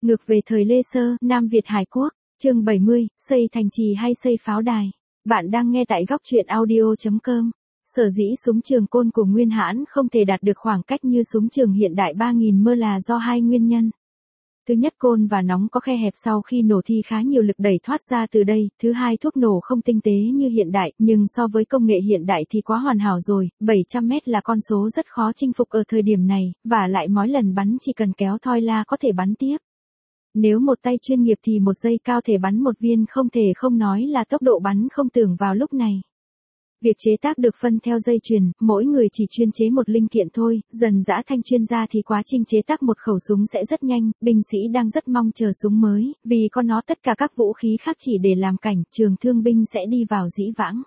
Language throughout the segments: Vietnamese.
Ngược về thời Lê Sơ, Nam Việt Hải Quốc, chương 70, xây thành trì hay xây pháo đài. Bạn đang nghe tại góc truyện audio.com. Sở dĩ súng trường côn của Nguyên Hãn không thể đạt được khoảng cách như súng trường hiện đại 3000 mơ là do hai nguyên nhân. Thứ nhất, côn và nóng có khe hẹp sau khi nổ thì khá nhiều lực đẩy thoát ra từ đây. Thứ hai, thuốc nổ không tinh tế như hiện đại, nhưng so với công nghệ hiện đại thì quá hoàn hảo rồi. 700 mét là con số rất khó chinh phục ở thời điểm này, và lại mỗi lần bắn chỉ cần kéo thoi la có thể bắn tiếp. Nếu một tay chuyên nghiệp thì một giây cao thể bắn một viên, không thể không nói là tốc độ bắn không tưởng vào lúc này. Việc chế tác được phân theo dây chuyền, mỗi người chỉ chuyên chế một linh kiện thôi, dần dã thành chuyên gia thì quá trình chế tác một khẩu súng sẽ rất nhanh. Binh sĩ đang rất mong chờ súng mới, vì có nó tất cả các vũ khí khác chỉ để làm cảnh, trường thương binh sẽ đi vào dĩ vãng.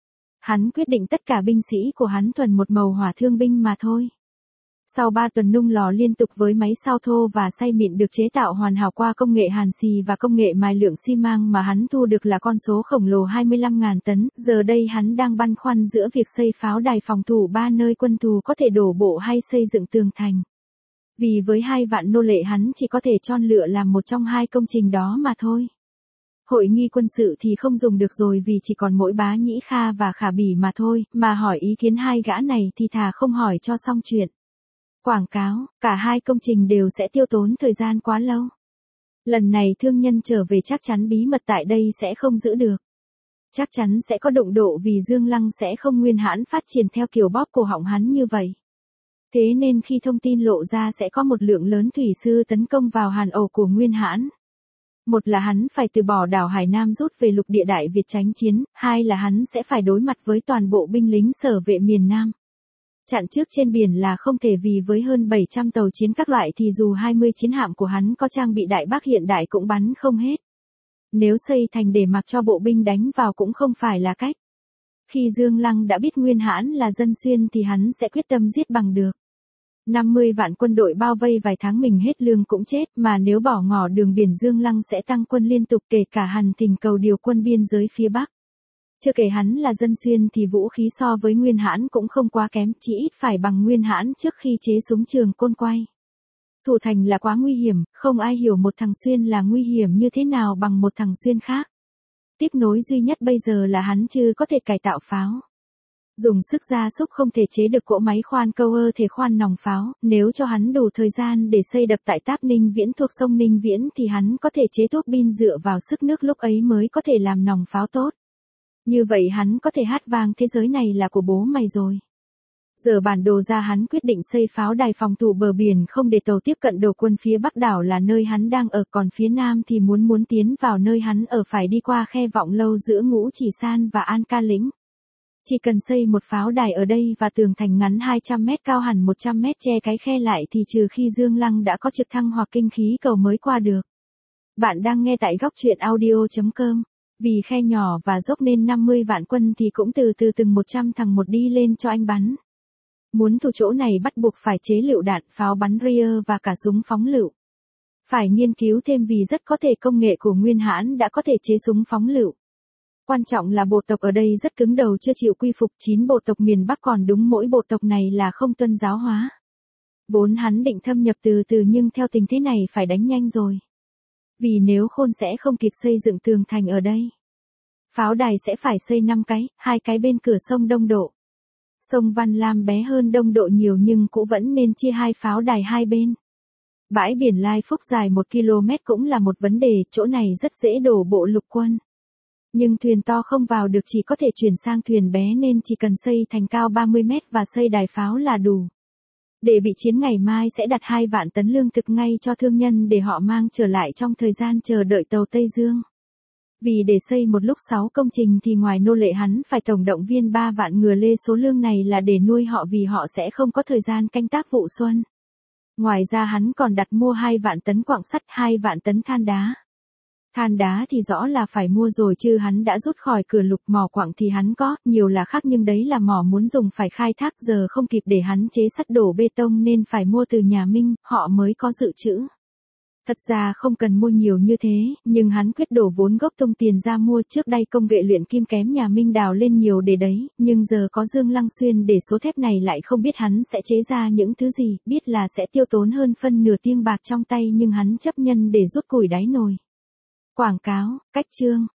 Hắn quyết định tất cả binh sĩ của hắn thuần một màu hỏa thương binh mà thôi. Sau 3 tuần nung lò liên tục với máy sao thô và xay mịn được chế tạo hoàn hảo qua công nghệ hàn xì và công nghệ mài lượng xi măng mà hắn thu được là con số khổng lồ 25.000 tấn, giờ đây hắn đang băn khoăn giữa việc xây pháo đài phòng thủ 3 nơi quân thù có thể đổ bộ hay xây dựng tường thành. Vì với 2 vạn nô lệ hắn chỉ có thể chọn lựa làm một trong 2 công trình đó mà thôi. Hội nghi quân sự thì không dùng được rồi vì chỉ còn mỗi Bá Nhĩ Kha và Khả Bỉ mà thôi, mà hỏi ý kiến hai gã này thì thà không hỏi cho xong chuyện. Quảng cáo, cả 2 công trình đều sẽ tiêu tốn thời gian quá lâu. Lần này thương nhân trở về chắc chắn bí mật tại đây sẽ không giữ được. Chắc chắn sẽ có động độ vì Dương Lăng sẽ không Nguyên Hãn phát triển theo kiểu bóp cổ họng hắn như vậy. Thế nên khi thông tin lộ ra sẽ có một lượng lớn thủy sư tấn công vào hàn ổ của Nguyên Hãn. Một là hắn phải từ bỏ đảo Hải Nam rút về lục địa Đại Việt tránh chiến, hai là hắn sẽ phải đối mặt với toàn bộ binh lính sở vệ miền Nam. Chặn trước trên biển là không thể vì với hơn 700 tàu chiến các loại thì dù 20 chiến hạm của hắn có trang bị đại bác hiện đại cũng bắn không hết. Nếu xây thành để mặc cho bộ binh đánh vào cũng không phải là cách. Khi Dương Lăng đã biết Nguyên Hãn là dân xuyên thì hắn sẽ quyết tâm giết bằng được. 50 vạn quân đội bao vây vài tháng mình hết lương cũng chết, mà nếu bỏ ngỏ đường biển Dương Lăng sẽ tăng quân liên tục kể cả Hàn Thình cầu điều quân biên giới phía Bắc. Chưa kể hắn là dân xuyên thì vũ khí so với Nguyên Hãn cũng không quá kém, chỉ ít phải bằng Nguyên Hãn trước khi chế súng trường côn quay. Thủ thành là quá nguy hiểm, không ai hiểu một thằng xuyên là nguy hiểm như thế nào bằng một thằng xuyên khác. Tiếc nối duy nhất bây giờ là hắn chưa có thể cải tạo pháo. Dùng sức gia súc không thể chế được cỗ máy khoan câu thể khoan nòng pháo, nếu cho hắn đủ thời gian để xây đập tại Táp Ninh Viễn thuộc sông Ninh Viễn thì hắn có thể chế thuốc pin dựa vào sức nước lúc ấy mới có thể làm nòng pháo tốt. Như vậy hắn có thể hát vang thế giới này là của bố mày rồi. Giờ bản đồ ra hắn quyết định xây pháo đài phòng thủ bờ biển không để tàu tiếp cận đầu quân phía Bắc đảo là nơi hắn đang ở, còn phía Nam thì muốn tiến vào nơi hắn ở phải đi qua khe Vọng Lâu giữa Ngũ Chỉ San và An Ca Lĩnh. Chỉ cần xây một pháo đài ở đây và tường thành ngắn 200 mét cao hẳn 100 mét che cái khe lại thì trừ khi Dương Lăng đã có trực thăng hoặc kinh khí cầu mới qua được. Bạn đang nghe tại góc truyện audio.com. Vì khe nhỏ và dốc nên 50 vạn quân thì cũng từ từng 100 thằng một đi lên cho anh bắn. Muốn thủ chỗ này bắt buộc phải chế lựu đạn, pháo bắn ria và cả súng phóng lựu. Phải nghiên cứu thêm vì rất có thể công nghệ của Nguyên Hãn đã có thể chế súng phóng lựu. Quan trọng là bộ tộc ở đây rất cứng đầu chưa chịu quy phục, 9 bộ tộc miền Bắc còn đúng mỗi bộ tộc này là không tuân giáo hóa. Vốn hắn định thâm nhập từ nhưng theo tình thế này phải đánh nhanh rồi. Vì nếu khôn sẽ không kịp xây dựng tường thành ở đây. Pháo đài sẽ phải xây 5 cái, 2 cái bên cửa sông Đông Độ. Sông Văn Lam bé hơn Đông Độ nhiều nhưng cũng vẫn nên chia 2 pháo đài hai bên. Bãi biển Lai Phúc dài 1 km cũng là một vấn đề, chỗ này rất dễ đổ bộ lục quân. Nhưng thuyền to không vào được, chỉ có thể chuyển sang thuyền bé nên chỉ cần xây thành cao 30 mét và xây đài pháo là đủ. Để bị chiến ngày mai sẽ đặt 2 vạn tấn lương thực ngay cho thương nhân để họ mang trở lại trong thời gian chờ đợi tàu Tây Dương. Vì để xây một lúc 6 công trình thì ngoài nô lệ hắn phải tổng động viên 3 vạn người lê, số lương này là để nuôi họ vì họ sẽ không có thời gian canh tác vụ xuân. Ngoài ra hắn còn đặt mua 2 vạn tấn quặng sắt, 2 vạn tấn than đá. Than đá thì rõ là phải mua rồi chứ hắn đã rút khỏi cửa lục, mỏ quặng thì hắn có, nhiều là khác nhưng đấy là mỏ muốn dùng phải khai thác, giờ không kịp để hắn chế sắt đổ bê tông nên phải mua từ nhà Minh, họ mới có dự trữ. Thật ra không cần mua nhiều như thế, nhưng hắn quyết đổ vốn gốc tung tiền ra mua. Trước đây công nghệ luyện kim kém nhà Minh Đào lên nhiều để đấy, nhưng giờ có Dương Lăng Xuyên để số thép này lại không biết hắn sẽ chế ra những thứ gì, biết là sẽ tiêu tốn hơn phân nửa tiền bạc trong tay nhưng hắn chấp nhận để rút củi đáy nồi. Quảng cáo, cách chương.